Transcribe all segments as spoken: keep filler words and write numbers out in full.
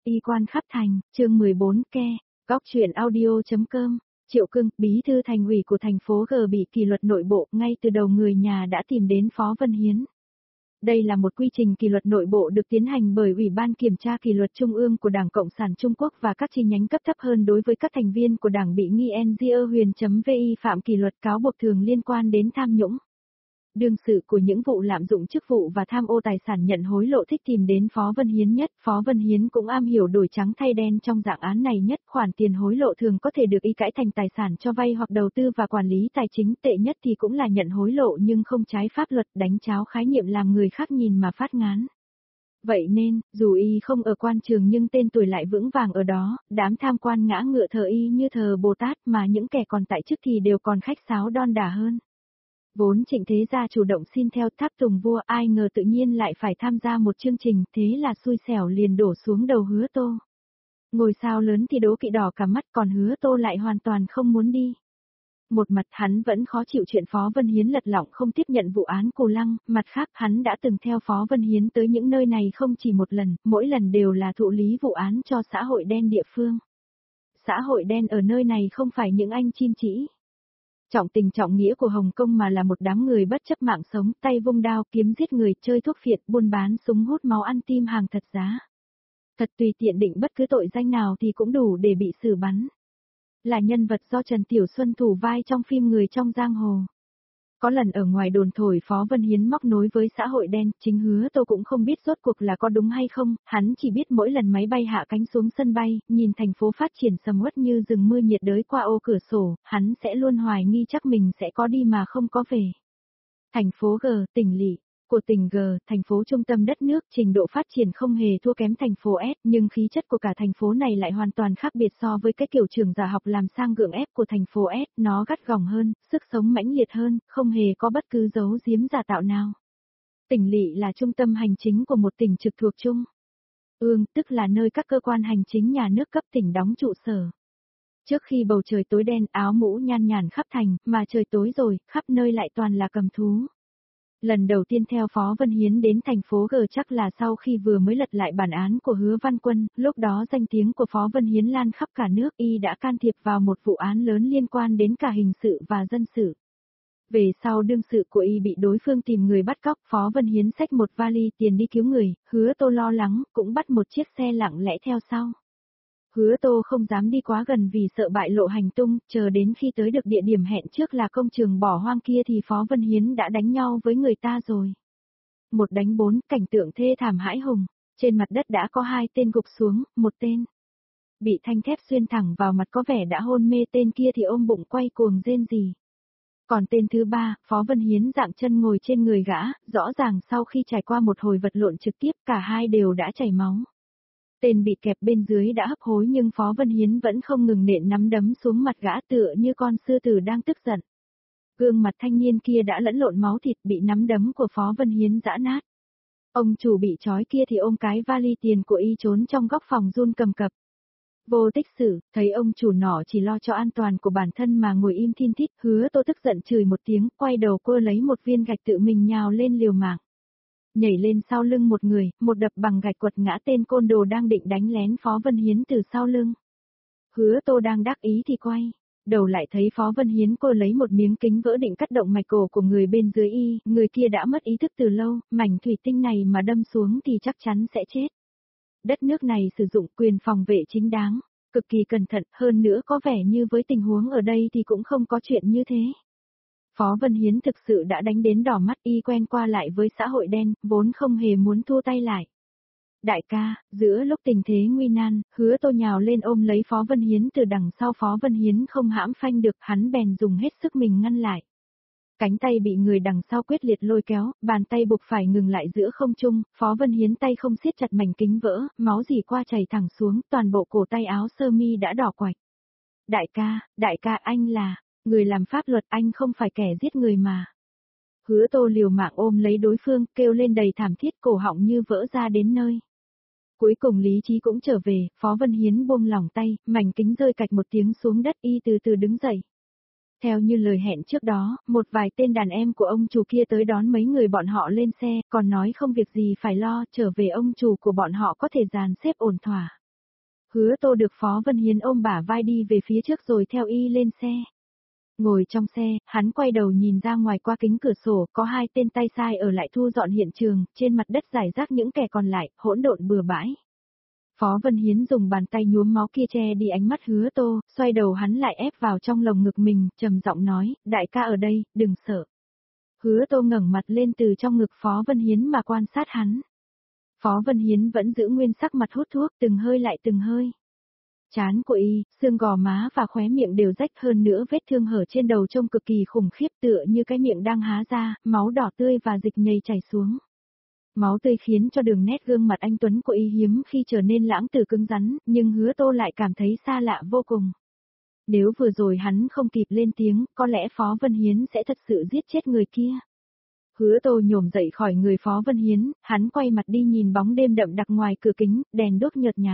Y quan khắp thành, chương mười bốn ke, góc truyện audio.com, Triệu Cưng, bí thư thành ủy của thành phố G bị kỷ luật nội bộ, ngay từ đầu người nhà đã tìm đến Phó Vân Hiến. Đây là một quy trình kỷ luật nội bộ được tiến hành bởi Ủy ban Kiểm tra Kỷ luật Trung ương của Đảng Cộng sản Trung Quốc và các chi nhánh cấp thấp hơn đối với các thành viên của Đảng bị nghi en giê e huyền.vi phạm kỷ luật cáo buộc thường liên quan đến tham nhũng. Đương sự của những vụ lạm dụng chức vụ và tham ô tài sản nhận hối lộ thích tìm đến Phó Vân Hiến nhất. Phó Vân Hiến cũng am hiểu đổi trắng thay đen trong dạng án này nhất. Khoản tiền hối lộ thường có thể được y cãi thành tài sản cho vay hoặc đầu tư và quản lý tài chính, tệ nhất thì cũng là nhận hối lộ nhưng không trái pháp luật, đánh tráo khái niệm làm người khác nhìn mà phát ngán. Vậy nên, dù y không ở quan trường nhưng tên tuổi lại vững vàng ở đó, đám tham quan ngã ngựa thờ y như thờ Bồ Tát, mà những kẻ còn tại chức thì đều còn khách sáo đon đả hơn. Vốn Trịnh Thế Gia chủ động xin theo tháp tùng vua, ai ngờ tự nhiên lại phải tham gia một chương trình, thế là xui xẻo liền đổ xuống đầu Hứa Tô. Ngôi sao lớn thì đố kỵ đỏ cả mắt, còn Hứa Tô lại hoàn toàn không muốn đi. Một mặt hắn vẫn khó chịu chuyện Phó Vân Hiến lật lọng không tiếp nhận vụ án Cù Lăng, mặt khác hắn đã từng theo Phó Vân Hiến tới những nơi này không chỉ một lần, mỗi lần đều là thụ lý vụ án cho xã hội đen địa phương. Xã hội đen ở nơi này không phải những anh chim chỉ trọng tình trọng nghĩa của Hồng Kông mà là một đám người bất chấp mạng sống, tay vung đao kiếm giết người, chơi thuốc phiện, buôn bán súng hút máu, ăn tim hàng thật giá. Thật tùy tiện định bất cứ tội danh nào thì cũng đủ để bị xử bắn. Là nhân vật do Trần Tiểu Xuân thủ vai trong phim Người trong giang hồ. Có lần ở ngoài đồn thổi Phó Vân Hiến móc nối với xã hội đen, chính Hứa Tô cũng không biết rốt cuộc là có đúng hay không, hắn chỉ biết mỗi lần máy bay hạ cánh xuống sân bay, nhìn thành phố phát triển sầm uất như rừng mưa nhiệt đới qua ô cửa sổ, hắn sẽ luôn hoài nghi chắc mình sẽ có đi mà không có về. Thành phố G, tỉnh lỵ của tỉnh G, thành phố trung tâm đất nước, trình độ phát triển không hề thua kém thành phố S, nhưng khí chất của cả thành phố này lại hoàn toàn khác biệt so với cái kiểu trường giả học làm sang gượng ép của thành phố S, nó gắt gỏng hơn, sức sống mãnh liệt hơn, không hề có bất cứ dấu giếm giả tạo nào. Tỉnh lỵ là trung tâm hành chính của một tỉnh trực thuộc Trung ương, tức là nơi các cơ quan hành chính nhà nước cấp tỉnh đóng trụ sở. Trước khi bầu trời tối đen, áo mũ nhan nhản khắp thành, mà trời tối rồi, khắp nơi lại toàn là cầm thú. Lần đầu tiên theo Phó Vân Hiến đến thành phố G chắc là sau khi vừa mới lật lại bản án của Hứa Văn Quân, lúc đó danh tiếng của Phó Vân Hiến lan khắp cả nước, y đã can thiệp vào một vụ án lớn liên quan đến cả hình sự và dân sự. Về sau đương sự của y bị đối phương tìm người bắt cóc, Phó Vân Hiến xách một vali tiền đi cứu người, Hứa Tô lo lắng, cũng bắt một chiếc xe lặng lẽ theo sau. Hứa Tô không dám đi quá gần vì sợ bại lộ hành tung, chờ đến khi tới được địa điểm hẹn trước là công trường bỏ hoang kia thì Phó Vân Hiến đã đánh nhau với người ta rồi. Một đánh bốn, cảnh tượng thê thảm hãi hùng, trên mặt đất đã có hai tên gục xuống, một tên bị thanh thép xuyên thẳng vào mặt có vẻ đã hôn mê, tên kia thì ôm bụng quay cuồng rên rỉ. Còn tên thứ ba, Phó Vân Hiến dạng chân ngồi trên người gã, rõ ràng sau khi trải qua một hồi vật lộn trực tiếp cả hai đều đã chảy máu. Tên bị kẹp bên dưới đã hấp hối nhưng Phó Vân Hiến vẫn không ngừng nện nắm đấm xuống mặt gã tựa như con sư tử đang tức giận. Gương mặt thanh niên kia đã lẫn lộn máu thịt bị nắm đấm của Phó Vân Hiến giã nát. Ông chủ bị trói kia thì ôm cái vali tiền của y trốn trong góc phòng run cầm cập. Vô tích sự, thấy ông chủ nọ chỉ lo cho an toàn của bản thân mà ngồi im thin thít, Hứa Tô tức giận chửi một tiếng, quay đầu cô lấy một viên gạch tự mình nhào lên liều mạng. Nhảy lên sau lưng một người, một đập bằng gạch quật ngã tên côn đồ đang định đánh lén Phó Vân Hiến từ sau lưng. Hứa Tô đang đắc ý thì quay đầu lại thấy Phó Vân Hiến cô lấy một miếng kính vỡ định cắt động mạch cổ của người bên dưới y, người kia đã mất ý thức từ lâu, mảnh thủy tinh này mà đâm xuống thì chắc chắn sẽ chết. Đất nước này sử dụng quyền phòng vệ chính đáng, cực kỳ cẩn thận, hơn nữa có vẻ như với tình huống ở đây thì cũng không có chuyện như thế. Phó Vân Hiến thực sự đã đánh đến đỏ mắt, y quen qua lại với xã hội đen, vốn không hề muốn thua tay lại. Đại ca, giữa lúc tình thế nguy nan, Hứa Tô nhào lên ôm lấy Phó Vân Hiến từ đằng sau, Phó Vân Hiến không hãm phanh được, hắn bèn dùng hết sức mình ngăn lại. Cánh tay bị người đằng sau quyết liệt lôi kéo, bàn tay buộc phải ngừng lại giữa không trung, Phó Vân Hiến tay không siết chặt mảnh kính vỡ, máu dì qua chảy thẳng xuống, toàn bộ cổ tay áo sơ mi đã đỏ quạch. Đại ca, đại ca anh là người làm pháp luật, anh không phải kẻ giết người mà. Hứa Tô liều mạng ôm lấy đối phương, kêu lên đầy thảm thiết, cổ họng như vỡ ra đến nơi. Cuối cùng lý trí cũng trở về, Phó Vân Hiến buông lỏng tay, mảnh kính rơi cạch một tiếng xuống đất, y từ từ đứng dậy. Theo như lời hẹn trước đó, một vài tên đàn em của ông chủ kia tới đón mấy người bọn họ lên xe, còn nói không việc gì phải lo, trở về ông chủ của bọn họ có thể dàn xếp ổn thỏa. Hứa Tô được Phó Vân Hiến ôm bả vai đi về phía trước rồi theo y lên xe. Ngồi trong xe, hắn quay đầu nhìn ra ngoài qua kính cửa sổ, có hai tên tay sai ở lại thu dọn hiện trường, trên mặt đất rải rác những kẻ còn lại, hỗn độn bừa bãi. Phó Vân Hiến dùng bàn tay nhuốm máu kia che đi ánh mắt Hứa Tô, xoay đầu hắn lại ép vào trong lồng ngực mình, trầm giọng nói, đại ca ở đây, đừng sợ. Hứa Tô ngẩng mặt lên từ trong ngực Phó Vân Hiến mà quan sát hắn. Phó Vân Hiến vẫn giữ nguyên sắc mặt hút thuốc, từng hơi lại từng hơi. Trán của y, xương gò má và khóe miệng đều rách, hơn nữa vết thương hở trên đầu trông cực kỳ khủng khiếp, tựa như cái miệng đang há ra, máu đỏ tươi và dịch nhầy chảy xuống. Máu tươi khiến cho đường nét gương mặt anh tuấn của y hiếm khi trở nên lãng tử cứng rắn, nhưng Hứa Tô lại cảm thấy xa lạ vô cùng. Nếu vừa rồi hắn không kịp lên tiếng, có lẽ Phó Vân Hiến sẽ thật sự giết chết người kia. Hứa Tô nhổm dậy khỏi người Phó Vân Hiến, hắn quay mặt đi nhìn bóng đêm đậm đặc ngoài cửa kính, đèn đốt nhợt nhạt.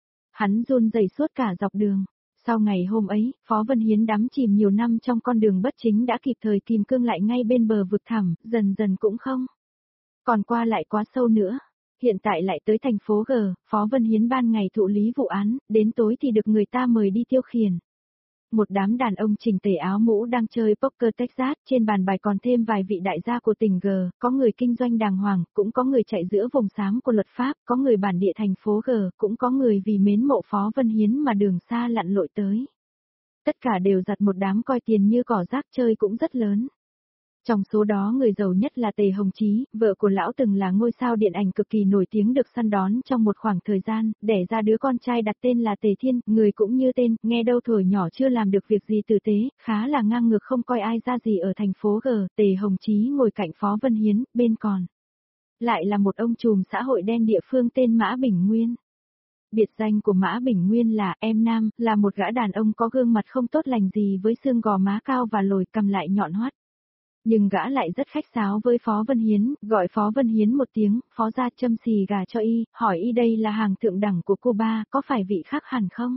Hắn run rẩy suốt cả dọc đường. Sau ngày hôm ấy, Phó Vân Hiến đắm chìm nhiều năm trong con đường bất chính đã kịp thời kìm cương lại ngay bên bờ vực thẳm, dần dần cũng không còn qua lại quá sâu nữa. Hiện tại lại tới thành phố G, Phó Vân Hiến ban ngày thụ lý vụ án, đến tối thì được người ta mời đi tiêu khiển. Một đám đàn ông chỉnh tề áo mũ đang chơi poker Texas, trên bàn bài còn thêm vài vị đại gia của tỉnh G, có người kinh doanh đàng hoàng, cũng có người chạy giữa vùng xám của luật pháp, có người bản địa thành phố G, cũng có người vì mến mộ Phó Vân Hiến mà đường xa lặn lội tới. Tất cả đều giặt một đám coi tiền như cỏ rác, chơi cũng rất lớn. Trong số đó người giàu nhất là Tề Hồng Chí, vợ của lão từng là ngôi sao điện ảnh cực kỳ nổi tiếng được săn đón trong một khoảng thời gian, đẻ ra đứa con trai đặt tên là Tề Thiên, người cũng như tên, nghe đâu thổi nhỏ chưa làm được việc gì tử tế, khá là ngang ngược không coi ai ra gì ở thành phố G. Tề Hồng Chí ngồi cạnh Phó Vân Hiến, bên còn lại là một ông trùm xã hội đen địa phương tên Mã Bình Nguyên. Biệt danh của Mã Bình Nguyên là em Nam, là một gã đàn ông có gương mặt không tốt lành gì với xương gò má cao và lồi, cằm lại nhọn hoắt. Nhưng gã lại rất khách sáo với Phó Vân Hiến, gọi Phó Vân Hiến một tiếng, Phó ra châm xì gà cho y, hỏi y đây là hàng thượng đẳng của cô ba, có phải vị khác hẳn không?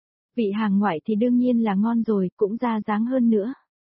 Vị hàng ngoại thì đương nhiên là ngon rồi, cũng ra dáng hơn nữa.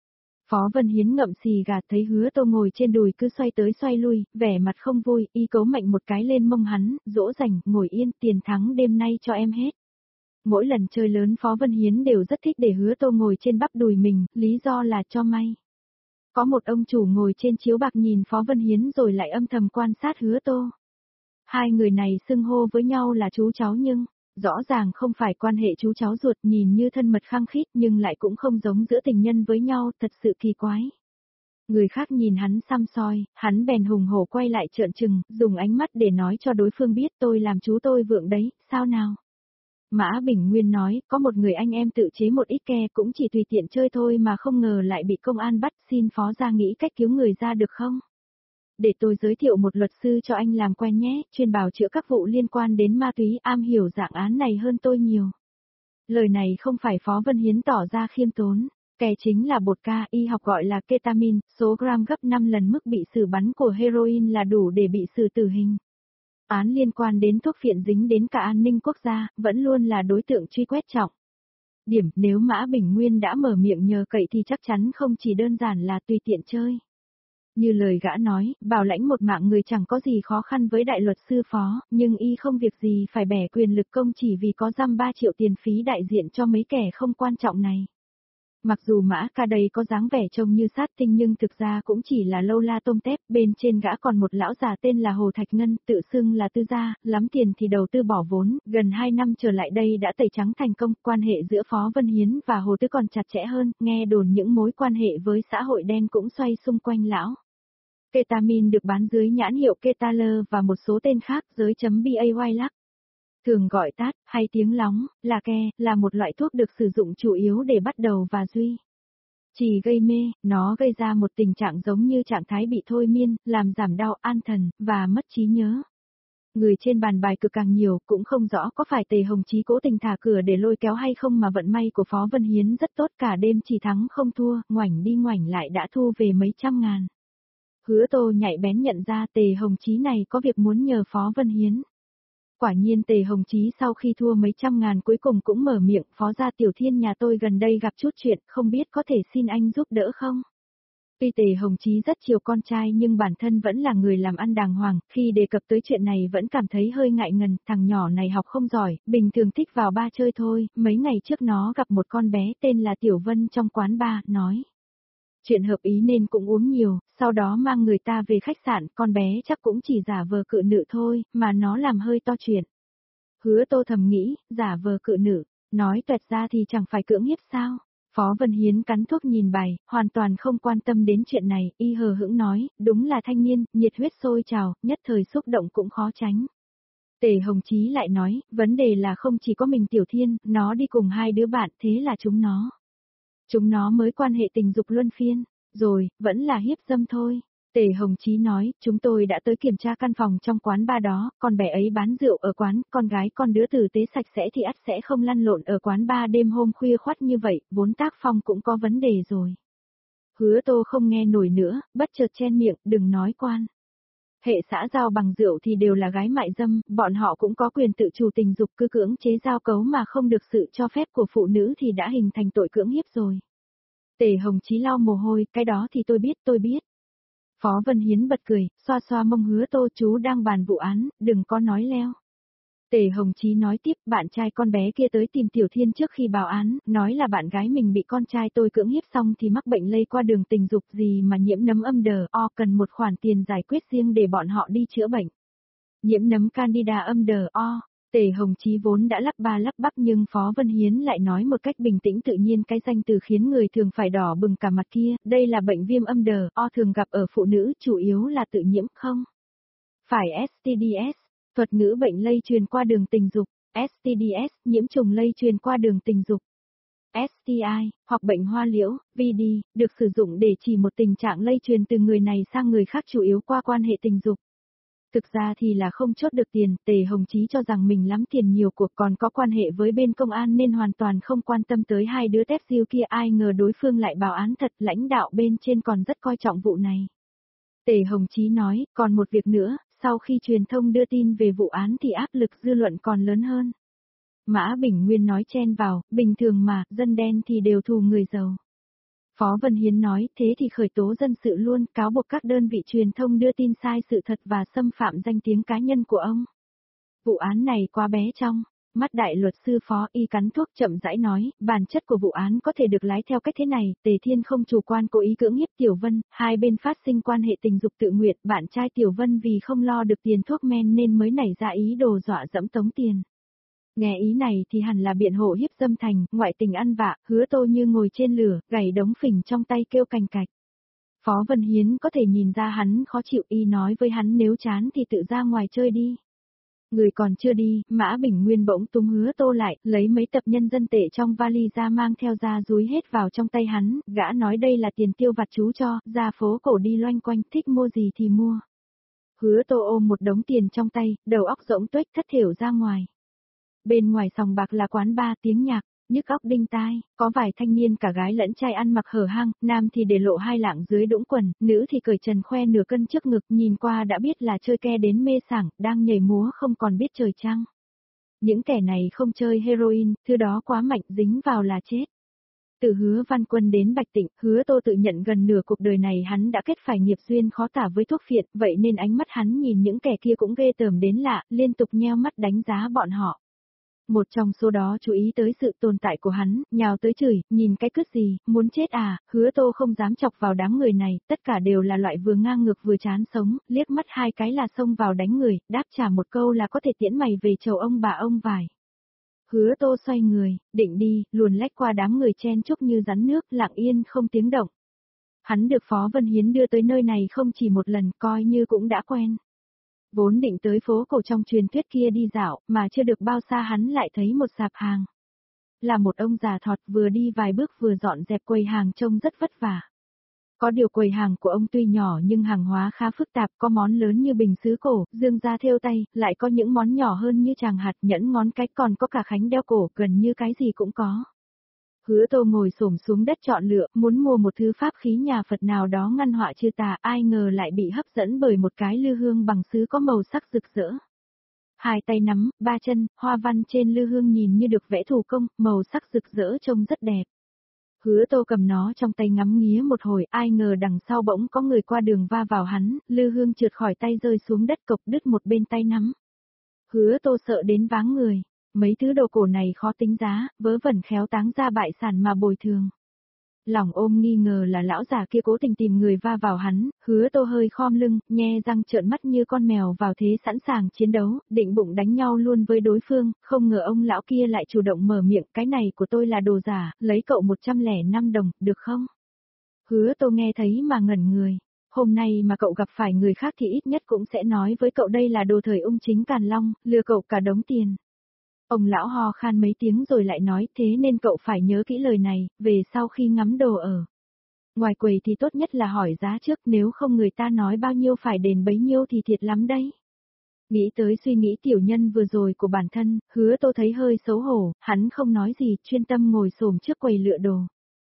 Phó Vân Hiến ngậm xì gà thấy Hứa Tô ngồi trên đùi cứ xoay tới xoay lui, vẻ mặt không vui, y cấu mạnh một cái lên mông hắn, dỗ dành, ngồi yên, tiền thắng đêm nay cho em hết. Mỗi lần chơi lớn Phó Vân Hiến đều rất thích để Hứa Tô ngồi trên bắp đùi mình, lý do là cho may. Có một ông chủ ngồi trên chiếu bạc nhìn Phó Vân Hiến rồi lại âm thầm quan sát Hứa Tô. Hai người này xưng hô với nhau là chú cháu nhưng, rõ ràng không phải quan hệ chú cháu ruột, nhìn như thân mật khăng khít nhưng lại cũng không giống giữa tình nhân với nhau, thật sự kỳ quái. Người khác nhìn hắn xăm soi, hắn bèn hùng hổ quay lại trợn trừng, dùng ánh mắt để nói cho đối phương biết tôi làm chú tôi vượng đấy, sao nào? Mã Bình Nguyên nói, có một người anh em tự chế một ít ke cũng chỉ tùy tiện chơi thôi mà không ngờ lại bị công an bắt, xin Phó ra nghĩ cách cứu người ra được không? Để tôi giới thiệu một luật sư cho anh làm quen nhé, chuyên bào chữa các vụ liên quan đến ma túy, am hiểu dạng án này hơn tôi nhiều. Lời này không phải Phó Vân Hiến tỏ ra khiêm tốn, ke chính là bột ca, y học gọi là ketamin, số gram gấp năm lần mức bị xử bắn của heroin là đủ để bị xử tử hình. Án liên quan đến thuốc phiện dính đến cả an ninh quốc gia, vẫn luôn là đối tượng truy quét trọng. Điểm, nếu Mã Bình Nguyên đã mở miệng nhờ cậy thì chắc chắn không chỉ đơn giản là tùy tiện chơi. Như lời gã nói, bảo lãnh một mạng người chẳng có gì khó khăn với đại luật sư Phó, nhưng y không việc gì phải bẻ quyền lực công chỉ vì có dăm ba triệu tiền phí đại diện cho mấy kẻ không quan trọng này. Mặc dù Mã ca đây có dáng vẻ trông như sát tinh nhưng thực ra cũng chỉ là lâu la tôm tép, bên trên gã còn một lão già tên là Hồ Thạch Ngân, tự xưng là tư gia, lắm tiền thì đầu tư bỏ vốn, gần hai năm trở lại đây đã tẩy trắng thành công, quan hệ giữa Phó Vân Hiến và Hồ Tứ còn chặt chẽ hơn, nghe đồn những mối quan hệ với xã hội đen cũng xoay xung quanh lão. Ketamin được bán dưới nhãn hiệu Ketaler và một số tên khác, giới chấm bay lắc. Thường gọi tát, hay tiếng lóng, là ke, là một loại thuốc được sử dụng chủ yếu để bắt đầu và duy trì gây mê, nó gây ra một tình trạng giống như trạng thái bị thôi miên, làm giảm đau, an thần, và mất trí nhớ. Người trên bàn bài cực càng nhiều, cũng không rõ có phải Tề Hồng Chí cố tình thả cửa để lôi kéo hay không mà vận may của Phó Vân Hiến rất tốt, cả đêm chỉ thắng không thua, ngoảnh đi ngoảnh lại đã thu về mấy trăm ngàn. Hứa Tô nhạy bén nhận ra Tề Hồng Chí này có việc muốn nhờ Phó Vân Hiến. Quả nhiên Tề Hồng Chí sau khi thua mấy trăm ngàn cuối cùng cũng mở miệng, Phó gia Tiểu Thiên nhà tôi gần đây gặp chút chuyện, không biết có thể xin anh giúp đỡ không? Tuy Tề Hồng Chí rất chiều con trai nhưng bản thân vẫn là người làm ăn đàng hoàng, khi đề cập tới chuyện này vẫn cảm thấy hơi ngại ngần, thằng nhỏ này học không giỏi, bình thường thích vào bar chơi thôi, mấy ngày trước nó gặp một con bé tên là Tiểu Vân trong quán bar, nói. Chuyện hợp ý nên cũng uống nhiều, sau đó mang người ta về khách sạn, con bé chắc cũng chỉ giả vờ cự nữ thôi, mà nó làm hơi to chuyện. Hứa Tô thầm nghĩ, giả vờ cự nữ, nói tuẹt ra thì chẳng phải cưỡng hiếp sao. Phó Vân Hiến cắn thuốc nhìn bài, hoàn toàn không quan tâm đến chuyện này, y hờ hững nói, đúng là thanh niên, nhiệt huyết sôi trào, nhất thời xúc động cũng khó tránh. Tề Hồng Chí lại nói, vấn đề là không chỉ có mình Tiểu Thiên, nó đi cùng hai đứa bạn, thế là chúng nó. Chúng nó mới quan hệ tình dục luân phiên, rồi, vẫn là hiếp dâm thôi. Tề Hồng Chí nói, chúng tôi đã tới kiểm tra căn phòng trong quán bar đó, con bé ấy bán rượu ở quán, con gái con đứa tử tế sạch sẽ thì ắt sẽ không lăn lộn ở quán bar đêm hôm khuya khoắt như vậy, vốn tác phong cũng có vấn đề rồi. Hứa Tô không nghe nổi nữa, bất chợt chen miệng, đừng nói quan. Hệ xã giao bằng rượu thì đều là gái mại dâm, bọn họ cũng có quyền tự chủ tình dục, cứ cưỡng chế giao cấu mà không được sự cho phép của phụ nữ thì đã hình thành tội cưỡng hiếp rồi. Tề Hồng Chí lau mồ hôi, cái đó thì tôi biết, tôi biết. Phó Vân Hiến bật cười, xoa xoa mông Hứa Tô, chú đang bàn vụ án, đừng có nói leo. Tề Hồng Chí nói tiếp, bạn trai con bé kia tới tìm Tiểu Thiên trước khi báo án, nói là bạn gái mình bị con trai tôi cưỡng hiếp xong thì mắc bệnh lây qua đường tình dục gì mà nhiễm nấm âm đờ o cần một khoản tiền giải quyết riêng để bọn họ đi chữa bệnh. Nhiễm nấm Candida âm đờ o. Tề Hồng Chí vốn đã lắp ba lắp bắp nhưng Phó Vân Hiến lại nói một cách bình tĩnh tự nhiên cái danh từ khiến người thường phải đỏ bừng cả mặt kia, đây là bệnh viêm âm đờ o thường gặp ở phụ nữ, chủ yếu là tự nhiễm không? Phải ét tê đê ét, thuật ngữ bệnh lây truyền qua đường tình dục, ét tê đê ét, nhiễm trùng lây truyền qua đường tình dục. ét tê i, hoặc bệnh hoa liễu, vê đê, được sử dụng để chỉ một tình trạng lây truyền từ người này sang người khác chủ yếu qua quan hệ tình dục. Thực ra thì là không chốt được tiền, Tề Hồng Chí cho rằng mình lắm tiền nhiều cuộc còn có quan hệ với bên công an nên hoàn toàn không quan tâm tới hai đứa tép diêu kia, ai ngờ đối phương lại báo án thật, lãnh đạo bên trên còn rất coi trọng vụ này. Tề Hồng Chí nói, còn một việc nữa, sau khi truyền thông đưa tin về vụ án thì áp lực dư luận còn lớn hơn. Mã Bình Nguyên nói chen vào, bình thường mà, dân đen thì đều thù người giàu. Phó Vân Hiến nói, thế thì khởi tố dân sự luôn, cáo buộc các đơn vị truyền thông đưa tin sai sự thật và xâm phạm danh tiếng cá nhân của ông. Vụ án này quá bé trong, mắt đại luật sư Phó Y cắn thuốc chậm rãi nói, bản chất của vụ án có thể được lái theo cách thế này, Tề Thiên không chủ quan cố ý cưỡng hiếp Tiểu Vân, hai bên phát sinh quan hệ tình dục tự nguyện, bạn trai Tiểu Vân vì không lo được tiền thuốc men nên mới nảy ra ý đồ dọa dẫm tống tiền. Nghe ý này thì hẳn là biện hộ hiếp dâm thành, ngoại tình ăn vạ, Hứa Tô như ngồi trên lửa, gảy đống phỉnh trong tay kêu cành cạch. Phó Vân Hiến có thể nhìn ra hắn khó chịu, y nói với hắn nếu chán thì tự ra ngoài chơi đi. Người còn chưa đi, Mã Bình Nguyên bỗng túm Hứa Tô lại, lấy mấy tập nhân dân tệ trong vali ra mang theo ra dúi hết vào trong tay hắn, gã nói đây là tiền tiêu vặt chú cho, ra phố cổ đi loanh quanh, thích mua gì thì mua. Hứa Tô ôm một đống tiền trong tay, đầu óc rỗng tuếch thất thểu ra ngoài. Bên ngoài sòng bạc là quán bar, tiếng nhạc, nhức óc đinh tai, có vài thanh niên cả gái lẫn trai ăn mặc hở hang, nam thì để lộ hai lạng dưới đũng quần, nữ thì cởi trần khoe nửa cân trước ngực, nhìn qua đã biết là chơi ke đến mê sảng, đang nhảy múa không còn biết trời trăng. Những kẻ này không chơi heroin, thứ đó quá mạnh, dính vào là chết. Từ Hứa Văn Quân đến Bạch Tịnh, Hứa Tô tự nhận gần nửa cuộc đời này hắn đã kết phải nghiệp duyên khó tả với thuốc phiện, vậy nên ánh mắt hắn nhìn những kẻ kia cũng ghê tởm đến lạ, liên tục nheo mắt đánh giá bọn họ. Một trong số đó chú ý tới sự tồn tại của hắn, nhào tới chửi, nhìn cái cứt gì, muốn chết à, Hứa Tô không dám chọc vào đám người này, tất cả đều là loại vừa ngang ngược vừa chán sống, liếc mắt hai cái là xông vào đánh người, đáp trả một câu là có thể tiễn mày về chầu ông bà ông vải. Hứa Tô xoay người, định đi, luồn lách qua đám người chen chúc như rắn nước, lặng yên không tiếng động. Hắn được Phó Vân Hiến đưa tới nơi này không chỉ một lần, coi như cũng đã quen. Vốn định tới phố cổ trong truyền thuyết kia đi dạo, mà chưa được bao xa hắn lại thấy một sạp hàng. Là một ông già thọt vừa đi vài bước vừa dọn dẹp quầy hàng trông rất vất vả. Có điều quầy hàng của ông tuy nhỏ nhưng hàng hóa khá phức tạp, có món lớn như bình sứ cổ, dương da thêu tay, lại có những món nhỏ hơn như tràng hạt, nhẫn ngón cái, còn có cả khánh đeo cổ, gần như cái gì cũng có. Hứa Tô ngồi xổm xuống đất chọn lựa, muốn mua một thứ pháp khí nhà Phật nào đó ngăn họa trừ tà, ai ngờ lại bị hấp dẫn bởi một cái lư hương bằng sứ có màu sắc rực rỡ. Hai tay nắm, ba chân, hoa văn trên lư hương nhìn như được vẽ thủ công, màu sắc rực rỡ trông rất đẹp. Hứa Tô cầm nó trong tay ngắm nghía một hồi, ai ngờ đằng sau bỗng có người qua đường va vào hắn, lư hương trượt khỏi tay rơi xuống đất cộc đứt một bên tay nắm. Hứa Tô sợ đến váng người, mấy thứ đồ cổ này khó tính giá, vớ vẩn khéo táng ra bại sản mà bồi thường. Lòng ôm nghi ngờ là lão già kia cố tình tìm người va vào hắn, Hứa Tô hơi khom lưng, nhe răng trợn mắt như con mèo vào thế sẵn sàng chiến đấu, định bụng đánh nhau luôn với đối phương, không ngờ ông lão kia lại chủ động mở miệng, cái này của tôi là đồ giả, lấy cậu một trăm lẻ năm đồng, được không? Hứa Tô nghe thấy mà ngẩn người, hôm nay mà cậu gặp phải người khác thì ít nhất cũng sẽ nói với cậu đây là đồ thời ung chính Càn Long, lừa cậu cả đống tiền. Ông lão ho khan mấy tiếng rồi lại nói thế nên cậu phải nhớ kỹ lời này, về sau khi ngắm đồ ở ngoài quầy thì tốt nhất là hỏi giá trước, nếu không người ta nói bao nhiêu phải đền bấy nhiêu thì thiệt lắm đấy. Nghĩ tới suy nghĩ tiểu nhân vừa rồi của bản thân, Hứa Tô thấy hơi xấu hổ, hắn không nói gì, chuyên tâm ngồi xổm trước quầy lựa đồ.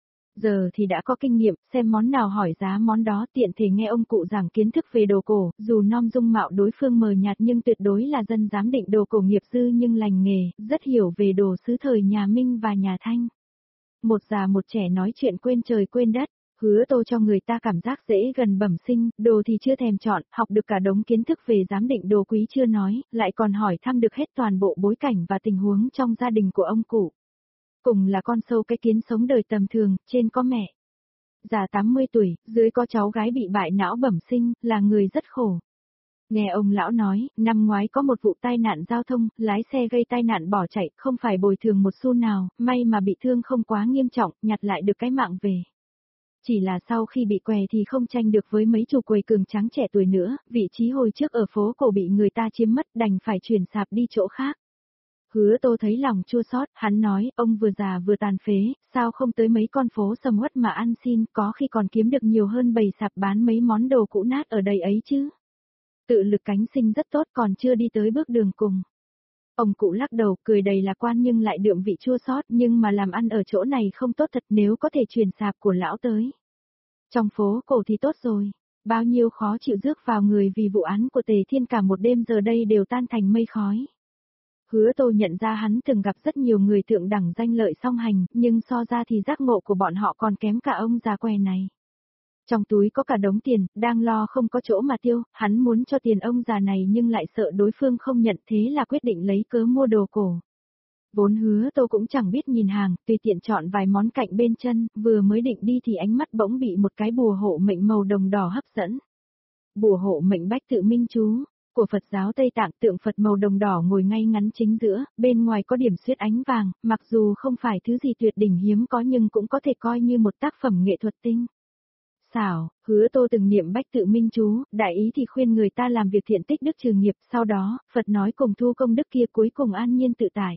Giờ thì đã có kinh nghiệm, xem món nào hỏi giá món đó, tiện thể nghe ông cụ giảng kiến thức về đồ cổ, dù nom dung mạo đối phương mờ nhạt nhưng tuyệt đối là dân giám định đồ cổ nghiệp dư nhưng lành nghề, rất hiểu về đồ sứ thời nhà Minh và nhà Thanh. Một già một trẻ nói chuyện quên trời quên đất, Hứa Tô cho người ta cảm giác dễ gần bẩm sinh, đồ thì chưa thèm chọn, học được cả đống kiến thức về giám định đồ quý chưa nói, lại còn hỏi thăm được hết toàn bộ bối cảnh và tình huống trong gia đình của ông cụ. Cùng là con sâu cái kiến sống đời tầm thường, trên có mẹ già tám mươi tuổi, dưới có cháu gái bị bại não bẩm sinh, là người rất khổ. Nghe ông lão nói, năm ngoái có một vụ tai nạn giao thông, lái xe gây tai nạn bỏ chạy, không phải bồi thường một xu nào, may mà bị thương không quá nghiêm trọng, nhặt lại được cái mạng về. Chỉ là sau khi bị què thì không tranh được với mấy chủ quầy cường tráng trẻ tuổi nữa, vị trí hồi trước ở phố cổ bị người ta chiếm mất, đành phải chuyển sạp đi chỗ khác. Hứa Tô thấy lòng chua xót, hắn nói, ông vừa già vừa tàn phế, sao không tới mấy con phố sầm uất mà ăn xin, có khi còn kiếm được nhiều hơn bày sạp bán mấy món đồ cũ nát ở đây ấy chứ. Tự lực cánh sinh rất tốt, còn chưa đi tới bước đường cùng. Ông cụ lắc đầu, cười đầy lạc quan nhưng lại đượm vị chua xót, nhưng mà làm ăn ở chỗ này không tốt thật, nếu có thể chuyển sạp của lão tới trong phố cổ thì tốt rồi. Bao nhiêu khó chịu rước vào người vì vụ án của Tề Thiên cả một đêm giờ đây đều tan thành mây khói. Hứa Tô nhận ra hắn từng gặp rất nhiều người thượng đẳng danh lợi song hành, nhưng so ra thì giác ngộ của bọn họ còn kém cả ông già què này. Trong túi có cả đống tiền, đang lo không có chỗ mà tiêu, hắn muốn cho tiền ông già này nhưng lại sợ đối phương không nhận, thế là quyết định lấy cớ mua đồ cổ. Vốn Hứa Tô cũng chẳng biết nhìn hàng, tùy tiện chọn vài món cạnh bên chân, vừa mới định đi thì ánh mắt bỗng bị một cái bùa hộ mệnh màu đồng đỏ hấp dẫn. Bùa hộ mệnh Bách Tự Minh Chú của Phật giáo Tây Tạng, tượng Phật màu đồng đỏ ngồi ngay ngắn chính giữa, bên ngoài có điểm xuyết ánh vàng, mặc dù không phải thứ gì tuyệt đỉnh hiếm có nhưng cũng có thể coi như một tác phẩm nghệ thuật tinh xảo. Hứa Tô từng niệm Bách Tự Minh Chú, đại ý thì khuyên người ta làm việc thiện tích đức trừ nghiệp, sau đó, Phật nói cùng thu công đức kia cuối cùng an nhiên tự tại.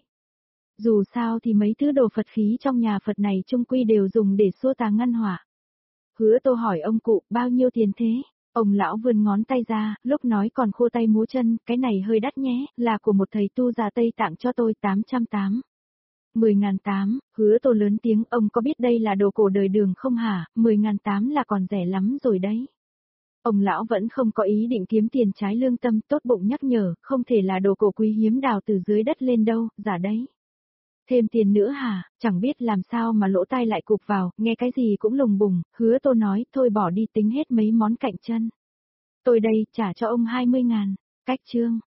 Dù sao thì mấy thứ đồ Phật khí trong nhà Phật này chung quy đều dùng để xua tà ngăn họa. Hứa Tô hỏi ông cụ, bao nhiêu tiền thế? Ông lão vươn ngón tay ra, lúc nói còn khô tay múa chân, cái này hơi đắt nhé, là của một thầy tu già Tây Tạng cho tôi tám trăm tám. mười ngàn tám, Hứa Tô lớn tiếng, ông có biết đây là đồ cổ đời Đường không hả, mười ngàn tám là còn rẻ lắm rồi đấy. Ông lão vẫn không có ý định kiếm tiền trái lương tâm, tốt bụng nhắc nhở, không thể là đồ cổ quý hiếm đào từ dưới đất lên đâu, giả đấy. Thêm tiền nữa hả, chẳng biết làm sao mà lỗ tai lại cụp vào, nghe cái gì cũng lùng bùng, Hứa Tô nói, thôi bỏ đi tính hết mấy món cạnh chân. Tôi đây, trả cho ông hai mươi ngàn, cách chương.